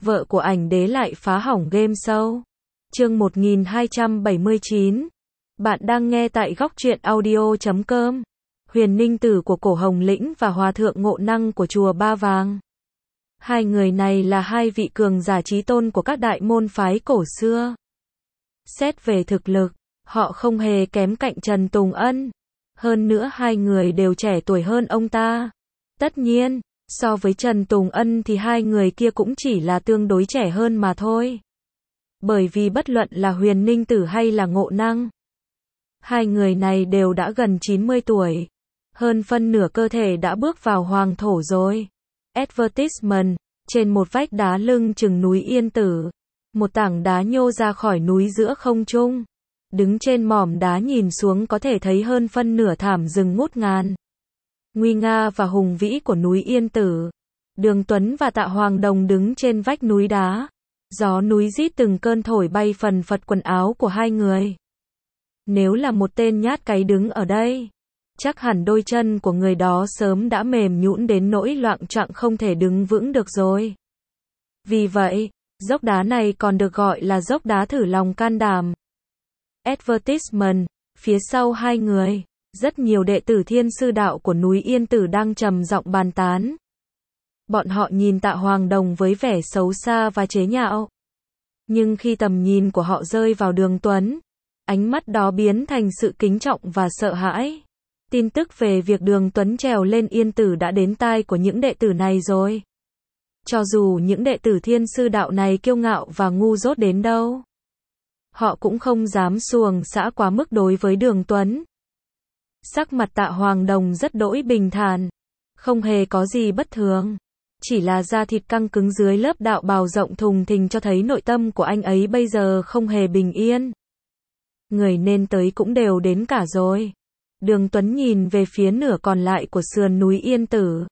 vợ của ảnh đế lại phá hỏng game show. Chương 1279. Bạn đang nghe tại góc truyện audio.com. Huyền Ninh Tử của Cổ Hồng Lĩnh và Hòa thượng Ngộ Năng của chùa Ba Vàng. Hai người này là hai vị cường giả chí tôn của các đại môn phái cổ xưa. Xét về thực lực, họ không hề kém cạnh Trần Tùng Ân. Hơn nữa hai người đều trẻ tuổi hơn ông ta. Tất nhiên, so với Trần Tùng Ân thì hai người kia cũng chỉ là tương đối trẻ hơn mà thôi. Bởi vì bất luận là Huyền Ninh Tử hay là Ngộ Năng, hai người này đều đã gần 90 tuổi. Hơn phân nửa cơ thể đã bước vào hoàng thổ rồi. Advertisement, trên một vách đá lưng chừng núi Yên Tử, một tảng đá nhô ra khỏi núi giữa không trung. Đứng trên mỏm đá nhìn xuống có thể thấy hơn phân nửa thảm rừng ngút ngàn. Nguy nga và hùng vĩ của núi Yên Tử. Đường Tuấn và Tạ Hoàng Đồng đứng trên vách núi đá. Gió núi rít từng cơn thổi bay phần phật quần áo của hai người. Nếu là một tên nhát cái đứng ở đây, chắc hẳn đôi chân của người đó sớm đã mềm nhũn đến nỗi loạng choạng không thể đứng vững được rồi. Vì vậy, dốc đá này còn được gọi là dốc đá thử lòng can đảm. Advertisement, phía sau hai người, rất nhiều đệ tử Thiên Sư Đạo của núi Yên Tử đang trầm giọng bàn tán. Bọn họ nhìn Tạ Hoàng Đồng với vẻ xấu xa và chế nhạo. Nhưng khi tầm nhìn của họ rơi vào Đường Tuấn, ánh mắt đó biến thành sự kính trọng và sợ hãi. Tin tức về việc Đường Tuấn trèo lên Yên Tử đã đến tai của những đệ tử này rồi. Cho dù những đệ tử Thiên Sư Đạo này kiêu ngạo và ngu dốt đến đâu, họ cũng không dám xuồng xã quá mức đối với Đường Tuấn. Sắc mặt Tạ Hoàng Đồng rất đỗi bình thản, không hề có gì bất thường. Chỉ là da thịt căng cứng dưới lớp đạo bào rộng thùng thình cho thấy nội tâm của anh ấy bây giờ không hề bình yên. Người nên tới cũng đều đến cả rồi. Đường Tuấn nhìn về phía nửa còn lại của sườn núi Yên Tử.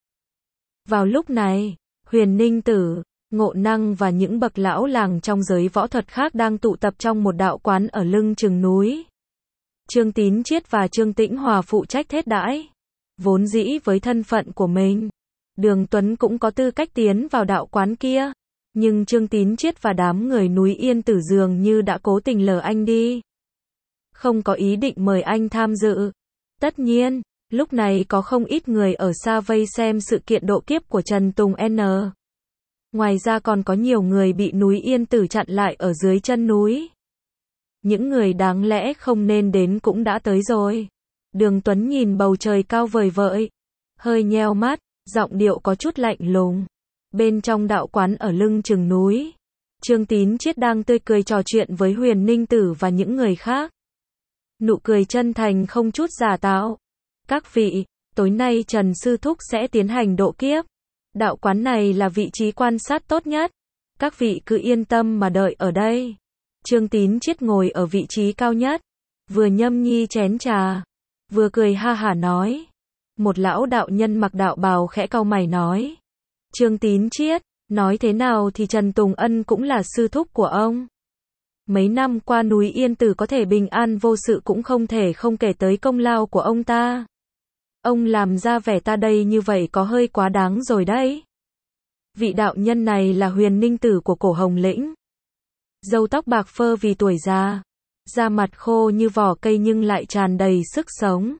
Vào lúc này, Huyền Ninh Tử, Ngộ Năng và những bậc lão làng trong giới võ thuật khác đang tụ tập trong một đạo quán ở lưng chừng núi. Trương Tín Chiết và Trương Tĩnh Hòa phụ trách thiết đãi. Vốn dĩ với thân phận của mình, Đường Tuấn cũng có tư cách tiến vào đạo quán kia. Nhưng Trương Tín Chiết và đám người núi Yên Tử dường như đã cố tình lờ anh đi. Không có ý định mời anh tham dự. Tất nhiên, lúc này có không ít người ở xa vây xem sự kiện độ kiếp của Trần Tùng N. Ngoài ra còn có nhiều người bị núi Yên Tử chặn lại ở dưới chân núi. Những người đáng lẽ không nên đến cũng đã tới rồi. Đường Tuấn nhìn bầu trời cao vời vợi, hơi nheo mắt, giọng điệu có chút lạnh lùng. Bên trong đạo quán ở lưng chừng núi, Trương Tín Chiết đang tươi cười trò chuyện với Huyền Ninh Tử và những người khác. Nụ cười chân thành không chút giả tạo. Các vị, tối nay Trần Sư Thúc sẽ tiến hành độ kiếp. Đạo quán này là vị trí quan sát tốt nhất. Các vị cứ yên tâm mà đợi ở đây. Trương Tín Chiết ngồi ở vị trí cao nhất, vừa nhâm nhi chén trà, vừa cười ha hả nói. Một lão đạo nhân mặc đạo bào khẽ cau mày nói. Trương Tín Chiết, nói thế nào thì Trần Tùng Ân cũng là sư thúc của ông. Mấy năm qua núi Yên Tử có thể bình an vô sự cũng không thể không kể tới công lao của ông ta. Ông làm ra vẻ ta đây như vậy có hơi quá đáng rồi đấy. Vị đạo nhân này là Huyền Ninh Tử của Cổ Hồng Lĩnh. Râu tóc bạc phơ vì tuổi già, da mặt khô như vỏ cây nhưng lại tràn đầy sức sống.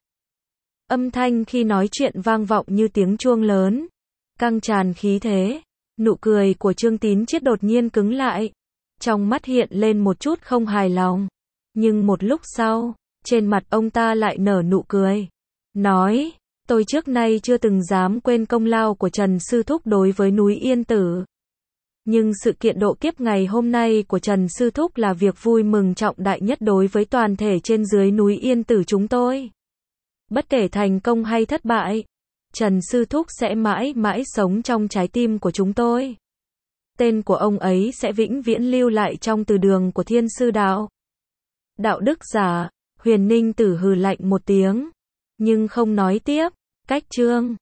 Âm thanh khi nói chuyện vang vọng như tiếng chuông lớn, căng tràn khí thế. Nụ cười của Trương Tín Chiết đột nhiên cứng lại, trong mắt hiện lên một chút không hài lòng. Nhưng một lúc sau, trên mặt ông ta lại nở nụ cười. Nói, tôi trước nay chưa từng dám quên công lao của Trần Sư Thúc đối với núi Yên Tử. Nhưng sự kiện độ kiếp ngày hôm nay của Trần Sư Thúc là việc vui mừng trọng đại nhất đối với toàn thể trên dưới núi Yên Tử chúng tôi. Bất kể thành công hay thất bại, Trần Sư Thúc sẽ mãi mãi sống trong trái tim của chúng tôi. Tên của ông ấy sẽ vĩnh viễn lưu lại trong từ đường của Thiên Sư Đạo. Đạo đức giả, Huyền Ninh Tử hừ lạnh một tiếng, nhưng không nói tiếp. Cách chương